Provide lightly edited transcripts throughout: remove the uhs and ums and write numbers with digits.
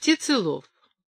Птицелов.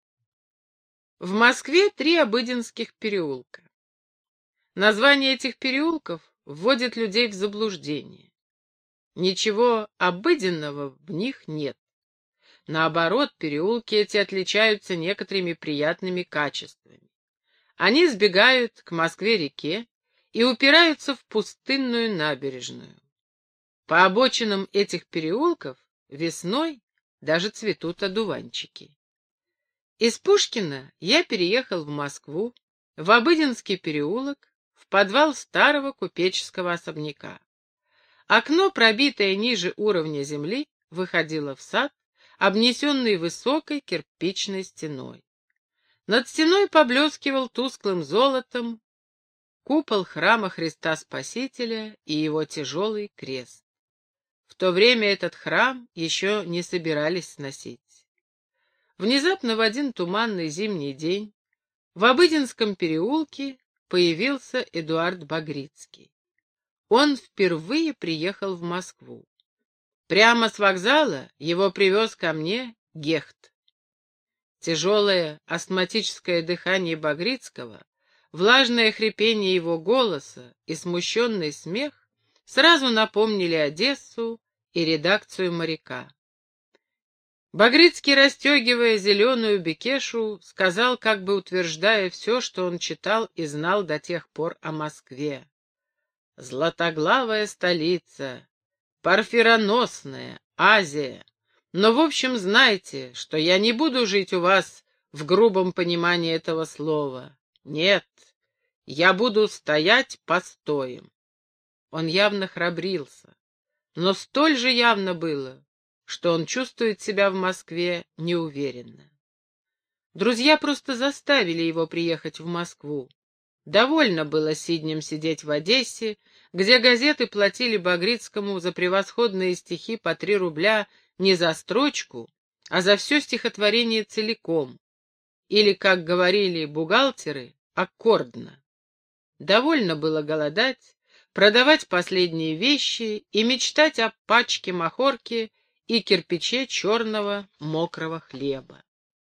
В Москве 3 обыденских переулка. Название этих переулков вводит людей в заблуждение. Ничего обыденного в них нет. Наоборот, переулки эти отличаются некоторыми приятными качествами. Они сбегают к Москве-реке и упираются в пустынную набережную. По обочинам этих переулков весной даже цветут одуванчики. Из Пушкина я переехал в Москву, в Обыденский переулок, в подвал старого купеческого особняка. Окно, пробитое ниже уровня земли, выходило в сад, обнесенный высокой кирпичной стеной. Над стеной поблескивал тусклым золотом купол храма Христа Спасителя и его тяжелый крест. В то время этот храм еще не собирались сносить. Внезапно в один туманный зимний день в Обыденском переулке появился Эдуард Багрицкий. Он впервые приехал в Москву. Прямо с вокзала его привез ко мне Гехт. Тяжелое астматическое дыхание Багрицкого, влажное хрипение его голоса и смущенный смех сразу напомнили Одессу и редакцию «Моряка». Багрицкий, расстегивая зеленую бекешу, сказал, как бы утверждая все, что он читал и знал до тех пор о Москве. «Златоглавая столица, парфироносная, Азия. Но, в общем, знайте, что я не буду жить у вас в грубом понимании этого слова. Нет, я буду стоять постоем». Он явно храбрился, но столь же явно было, что он чувствует себя в Москве неуверенно. Друзья просто заставили его приехать в Москву. Довольно было сиднем сидеть в Одессе, где газеты платили Багрицкому за превосходные стихи по 3 рубля не за строчку, а за все стихотворение целиком, или, как говорили бухгалтеры, аккордно. Довольно было голодать, продавать последние вещи и мечтать о пачке махорки и кирпиче черного мокрого хлеба.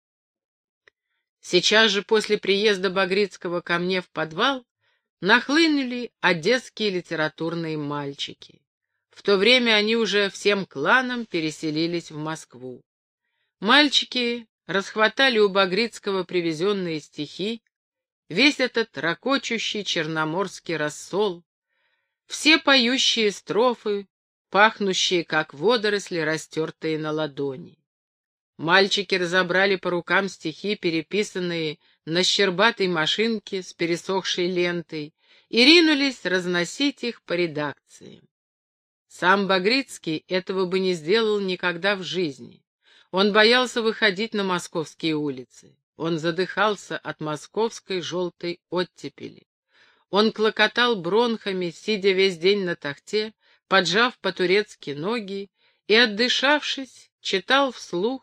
Сейчас же после приезда Багрицкого ко мне в подвал нахлынули одесские литературные мальчики. В то время они уже всем кланом переселились в Москву. Мальчики расхватали у Багрицкого привезенные стихи, весь этот ракочущий черноморский рассол, все поющие строфы, пахнущие, как водоросли, растертые на ладони. Мальчики разобрали по рукам стихи, переписанные на щербатой машинке с пересохшей лентой, и ринулись разносить их по редакциям. Сам Багрицкий этого бы не сделал никогда в жизни. Он боялся выходить на московские улицы. Он задыхался от московской желтой оттепели. Он клокотал бронхами, сидя весь день на тахте, поджав по-турецки ноги, и, отдышавшись, читал вслух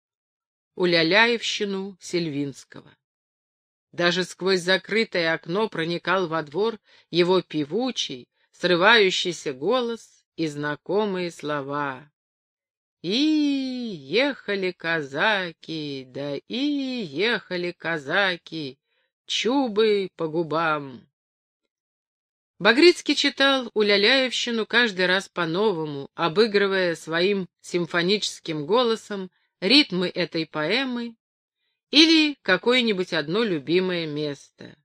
уляляевщину Сильвинского. Даже сквозь закрытое окно проникал во двор его певучий, срывающийся голос и знакомые слова. И ехали казаки, да и ехали казаки, чубы по губам. Багрицкий читал уляляевщину каждый раз по-новому, обыгрывая своим симфоническим голосом ритмы этой поэмы или какое-нибудь одно любимое место.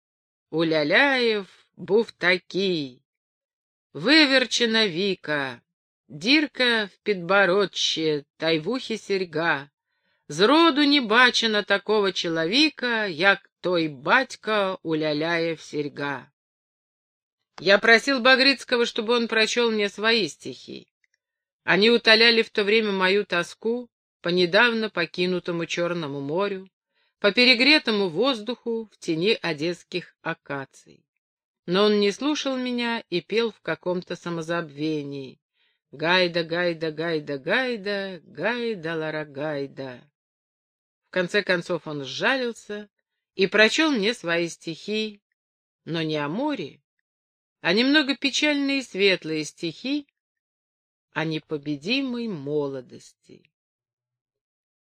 Уляляев був такий, виверчена віка, дірка в підбородче, та й вухі серьга. Зроду не бачено такого человека, як той батька Уляляев серьга. Я просил Багрицкого, чтобы он прочел мне свои стихи. Они утоляли в то время мою тоску по недавно покинутому Черному морю, по перегретому воздуху в тени одесских акаций. Но он не слушал меня и пел в каком-то самозабвении. «Гайда, гайда, гайда, гайда, гайда, лара, гайда». В конце концов он сжалился и прочел мне свои стихи, но не о море, а немного печальные и светлые стихи о непобедимой молодости.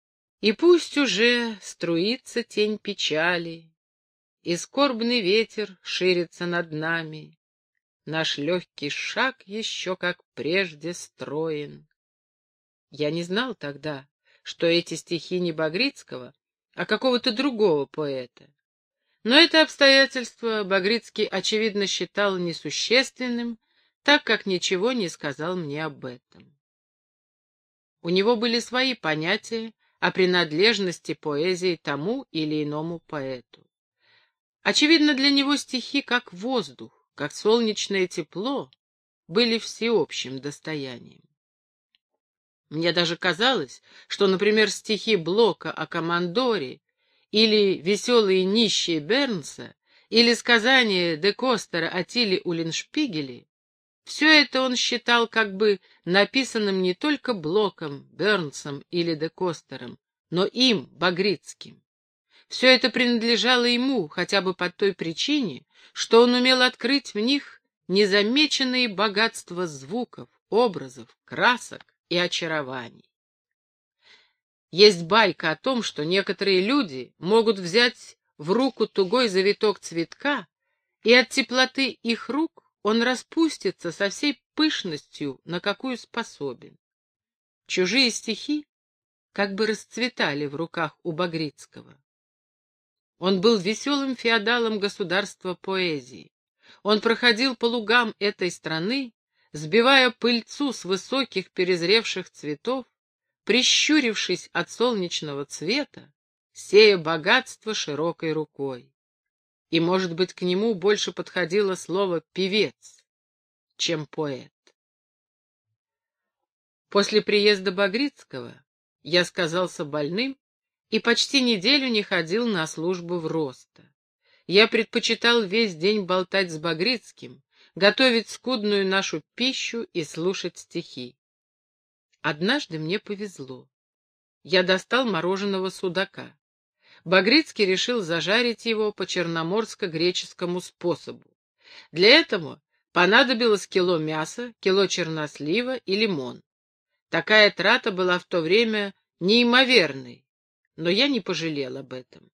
И пусть уже струится тень печали, и скорбный ветер ширится над нами, наш легкий шаг еще, как прежде, строен. Я не знал тогда, что эти стихи не Багрицкого, а какого-то другого поэта. Но это обстоятельство Багрицкий, очевидно, считал несущественным, так как ничего не сказал мне об этом. У него были свои понятия о принадлежности поэзии тому или иному поэту. Очевидно, для него стихи, как воздух, как солнечное тепло, были всеобщим достоянием. Мне даже казалось, что, например, стихи Блока о Командоре или «Веселые нищие» Бернса или сказания де Костера о Тиле Уллиншпигеле, все это он считал как бы написанным не только Блоком, Бернсом или де Костером, но им, Багрицким. Все это принадлежало ему, хотя бы по той причине, что он умел открыть в них незамеченные богатства звуков, образов, красок и очарований. Есть байка о том, что некоторые люди могут взять в руку тугой завиток цветка, и от теплоты их рук он распустится со всей пышностью, на какую способен. Чужие стихи как бы расцветали в руках у Багрицкого. Он был веселым феодалом государства поэзии. Он проходил по лугам этой страны, сбивая пыльцу с высоких перезревших цветов, прищурившись от солнечного цвета, сея богатство широкой рукой. И, может быть, к нему больше подходило слово «певец», чем «поэт». После приезда Багрицкого я сказался больным и почти неделю не ходил на службу в Росто. Я предпочитал весь день болтать с Багрицким, готовить скудную нашу пищу и слушать стихи. Однажды мне повезло. Я достал мороженого судака. Багрицкий решил зажарить его по черноморско-греческому способу. Для этого понадобилось кило мяса, кило чернослива и лимон. Такая трата была в то время неимоверной, но я не пожалел об этом.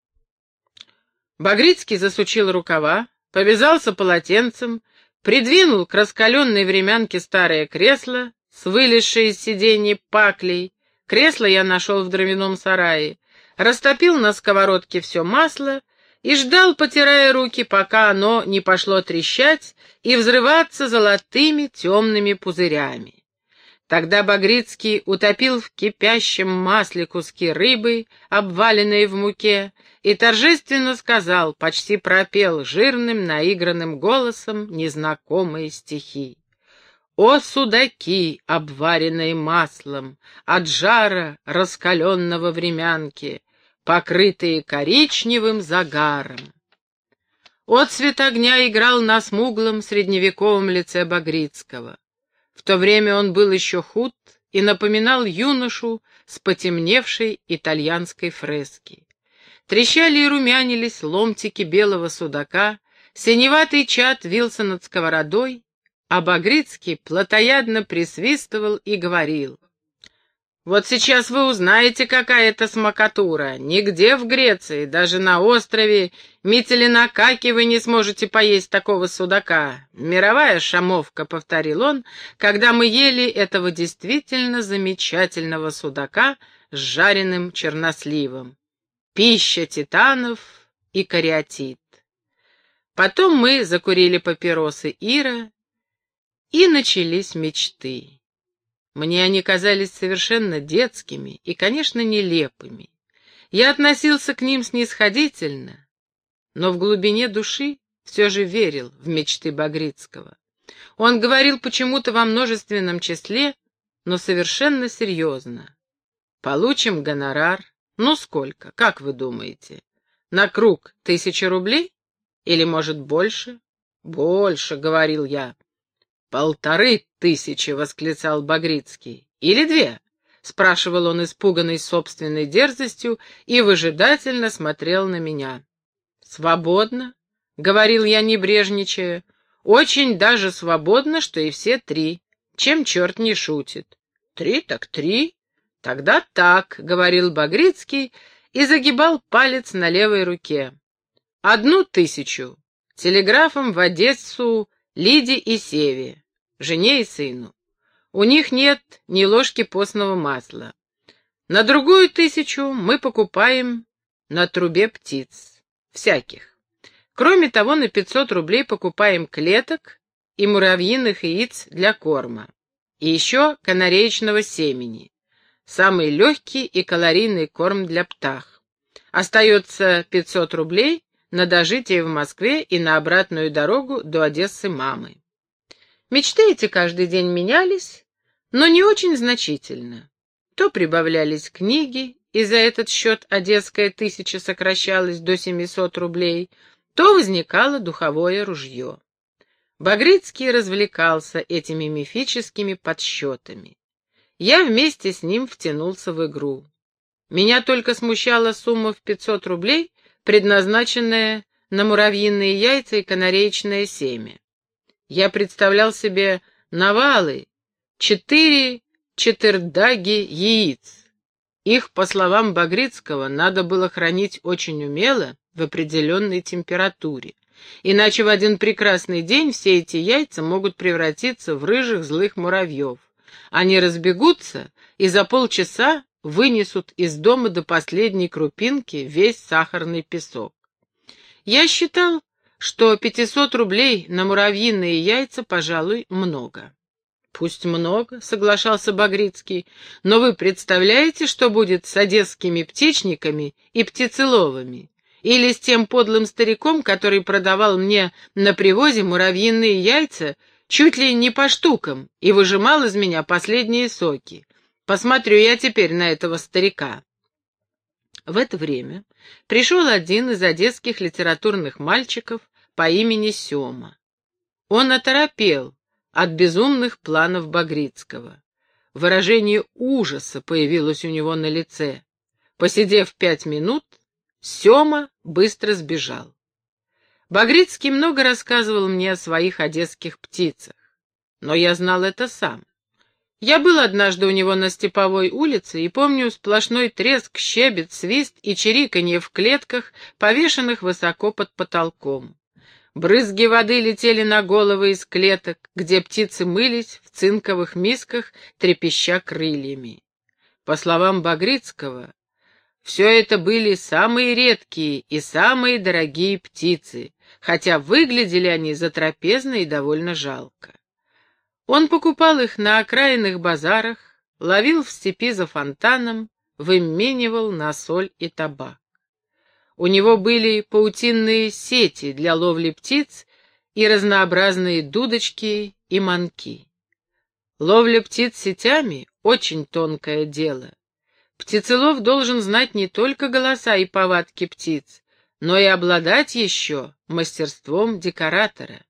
Багрицкий засучил рукава, повязался полотенцем, придвинул к раскаленной времянке старое кресло с вылезшей из сидений паклей. Кресло я нашел в дровяном сарае, растопил на сковородке все масло и ждал, потирая руки, пока оно не пошло трещать и взрываться золотыми темными пузырями. Тогда Багрицкий утопил в кипящем масле куски рыбы, обваленные в муке, и торжественно сказал, почти пропел жирным, наигранным голосом незнакомые стихи. «О, судаки, обваренные маслом, от жара раскаленного времянки, покрытые коричневым загаром!» Отцвет огня играл на смуглом средневековом лице Багрицкого. В то время он был еще худ и напоминал юношу с потемневшей итальянской фрески. Трещали и румянились ломтики белого судака, синеватый чад вился над сковородой, а Багрицкий плотоядно присвистывал и говорил: «Вот сейчас вы узнаете, какая это смакатура. Нигде в Греции, даже на острове Митилинакаки, вы не сможете поесть такого судака. Мировая шамовка», — повторил он, когда мы ели этого действительно замечательного судака с жареным черносливом. Пища титанов и кариатид. Потом мы закурили папиросы Ира, и начались мечты. Мне они казались совершенно детскими и, конечно, нелепыми. Я относился к ним снисходительно, но в глубине души все же верил в мечты Багрицкого. Он говорил почему-то во множественном числе, но совершенно серьезно. «Получим гонорар. Ну сколько, как вы думаете? На круг 1000 рублей? Или, может, больше?» «Больше», — говорил я. 1500, — восклицал Багрицкий. «Или 2?» — спрашивал он, испуганный собственной дерзостью, и выжидательно смотрел на меня. «Свободно», — говорил я, небрежничая, — «очень даже свободно, что и все 3. Чем черт не шутит?» 3 так 3. «Тогда так», — говорил Багрицкий и загибал палец на левой руке. 1000 телеграфом в Одессу Лиде и Севе, жене и сыну. У них нет ни ложки постного масла. На другую 1000 мы покупаем на трубе птиц. Всяких. Кроме того, на 500 рублей покупаем клеток и муравьиных яиц для корма. И еще канареечного семени. Самый легкий и калорийный корм для птах. Остается 500 рублей на дожитие в Москве и на обратную дорогу до Одессы мамы. Мечты эти каждый день менялись, но не очень значительно. То прибавлялись книги, и за этот счет одесская 1000 сокращалась до 700 рублей, то возникало духовое ружье. Багрицкий развлекался этими мифическими подсчетами. Я вместе с ним втянулся в игру. Меня только смущала сумма в 500 рублей, предназначенная на муравьиные яйца и канареечное семя. Я представлял себе навалы, 4 четырдаги яиц. Их, по словам Багрицкого, надо было хранить очень умело в определенной температуре, иначе в один прекрасный день все эти яйца могут превратиться в рыжих злых муравьев. Они разбегутся и за полчаса вынесут из дома до последней крупинки весь сахарный песок. Я считал, что 500 рублей на муравьиные яйца, пожалуй, много. «Пусть много», — соглашался Багрицкий, — «но вы представляете, что будет с одесскими птичниками и птицеловами? Или с тем подлым стариком, который продавал мне на привозе муравьиные яйца чуть ли не по штукам и выжимал из меня последние соки? Посмотрю я теперь на этого старика». В это время пришел один из одесских литературных мальчиков по имени Сема. Он оторопел от безумных планов Багрицкого. Выражение ужаса появилось у него на лице. Посидев 5 минут, Сема быстро сбежал. Багрицкий много рассказывал мне о своих одесских птицах, но я знал это сам. Я был однажды у него на Степовой улице и помню сплошной треск, щебет, свист и чириканье в клетках, повешенных высоко под потолком. Брызги воды летели на головы из клеток, где птицы мылись в цинковых мисках, трепеща крыльями. По словам Багрицкого, все это были самые редкие и самые дорогие птицы, хотя выглядели они затрапезно и довольно жалко. Он покупал их на окраинных базарах, ловил в степи за фонтаном, выменивал на соль и табак. У него были паутинные сети для ловли птиц и разнообразные дудочки и манки. Ловля птиц сетями — очень тонкое дело. Птицелов должен знать не только голоса и повадки птиц, но и обладать еще мастерством декоратора.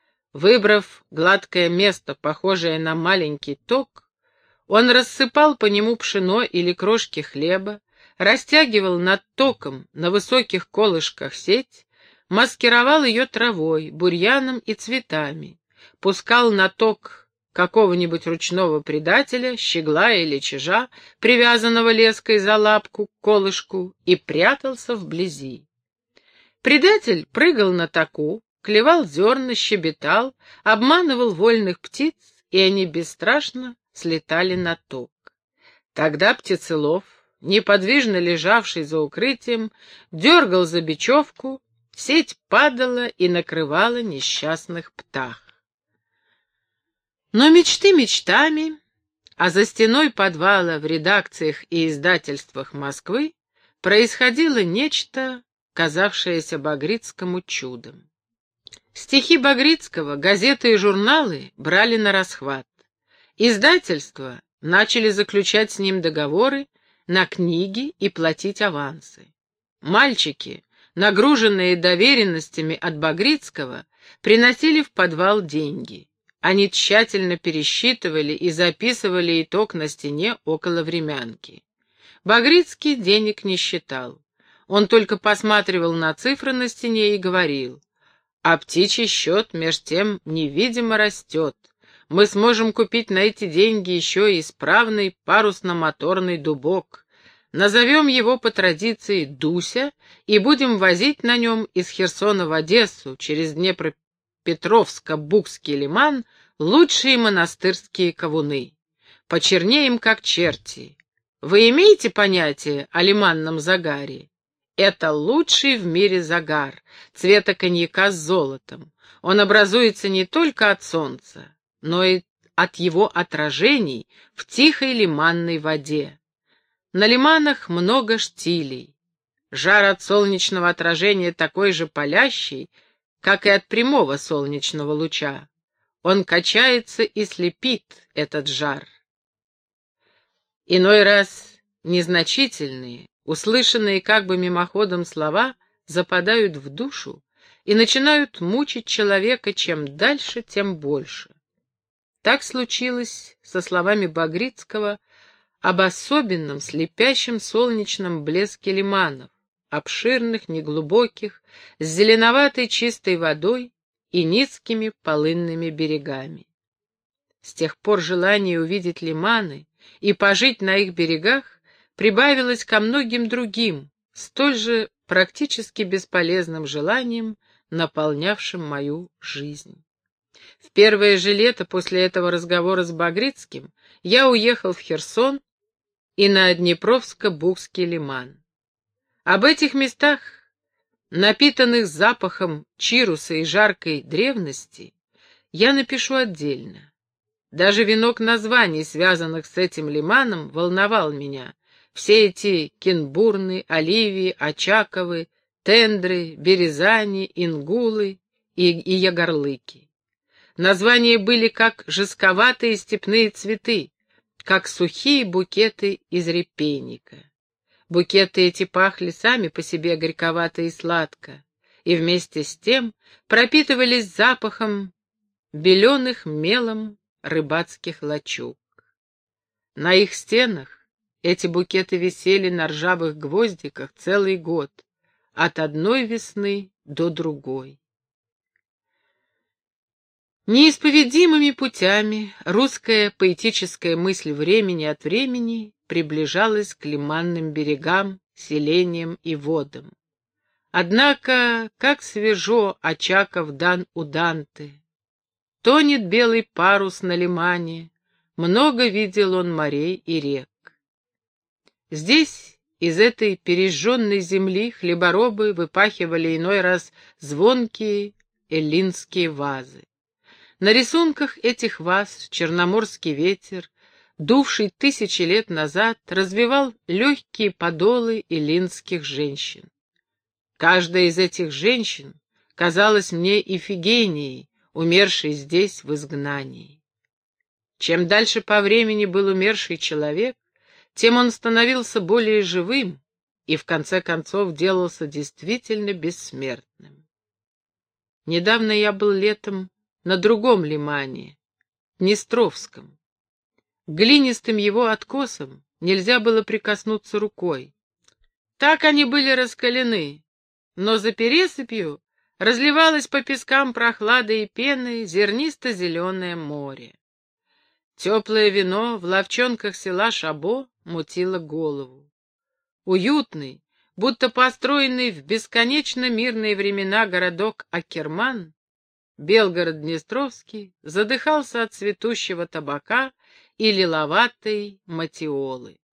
Выбрав гладкое место, похожее на маленький ток, он рассыпал по нему пшено или крошки хлеба, растягивал над током на высоких колышках сеть, маскировал ее травой, бурьяном и цветами, пускал на ток какого-нибудь ручного предателя, щегла или чижа, привязанного леской за лапку к колышку, и прятался вблизи. Предатель прыгал на току, клевал зерна, щебетал, обманывал вольных птиц, и они бесстрашно слетали на ток. Тогда птицелов, неподвижно лежавший за укрытием, дергал за бечевку, сеть падала и накрывала несчастных птах. Но мечты мечтами, а за стеной подвала в редакциях и издательствах Москвы происходило нечто, казавшееся Багрицкому чудом. Стихи Багрицкого газеты и журналы брали на расхват. Издательства начали заключать с ним договоры на книги и платить авансы. Мальчики, нагруженные доверенностями от Багрицкого, приносили в подвал деньги. Они тщательно пересчитывали и записывали итог на стене около времянки. Багрицкий денег не считал. Он только посматривал на цифры на стене и говорил: «А птичий счет меж тем невидимо растет. мы сможем купить на эти деньги еще и исправный парусно-моторный дубок. Назовем его по традиции Дуся и будем возить на нем из Херсона в Одессу через Днепропетровско-Букский лиман лучшие монастырские ковуны. Почернеем, как черти. Вы имеете понятие о лиманном загаре? Это лучший в мире загар, цвета коньяка с золотом. Он образуется не только от солнца, но и от его отражений в тихой лиманной воде. На лиманах много штилей. Жар от солнечного отражения такой же палящий, как и от прямого солнечного луча. Он качается и слепит этот жар. Иной раз незначительные, услышанные как бы мимоходом слова западают в душу и начинают мучить человека чем дальше, тем больше. Так случилось со словами Багрицкого об особенном слепящем солнечном блеске лиманов, обширных, неглубоких, с зеленоватой чистой водой и низкими полынными берегами. С тех пор желание увидеть лиманы и пожить на их берегах прибавилось ко многим другим, столь же практически бесполезным желаниям, наполнявшим мою жизнь. В первое же лето после этого разговора с Багрицким я уехал в Херсон и на Днепровско-Букский лиман. Об этих местах, напитанных запахом чируса и жаркой древности, я напишу отдельно. Даже венок названий, связанных с этим лиманом, волновал меня. Все эти Кенбурны, Оливии, Очаковы, Тендры, Березани, Ингулы и Ягорлыки. Названия были как жестковатые степные цветы, как сухие букеты из репейника. Букеты эти пахли сами по себе горьковато и сладко, и вместе с тем пропитывались запахом беленых мелом рыбацких лачуг. На их стенах эти букеты висели на ржавых гвоздиках целый год, от одной весны до другой. Неисповедимыми путями русская поэтическая мысль времени от времени приближалась к лиманным берегам, селениям и водам. Однако, как свежо Очаков дан у Данте. Тонет белый парус на лимане, много видел он морей и рек. Здесь, из этой пережженной земли, хлеборобы выпахивали иной раз звонкие эллинские вазы. На рисунках этих ваз черноморский ветер, дувший тысячи лет назад, развивал легкие подолы эллинских женщин. Каждая из этих женщин казалась мне Ифигенией, умершей здесь в изгнании. Чем дальше по времени был умерший человек, тем он становился более живым и в конце концов делался действительно бессмертным. Недавно я был летом на другом лимане, Днестровском. К глинистым его откосам нельзя было прикоснуться рукой. Так они были раскалены, но за пересыпью разливалось по пескам прохладой и пеной зернисто-зеленое море. Теплое вино в ловчонках села Шабо мутило голову. Уютный, будто построенный в бесконечно мирные времена городок Акерман, Белгород-Днестровский, задыхался от цветущего табака и лиловатой матиолы.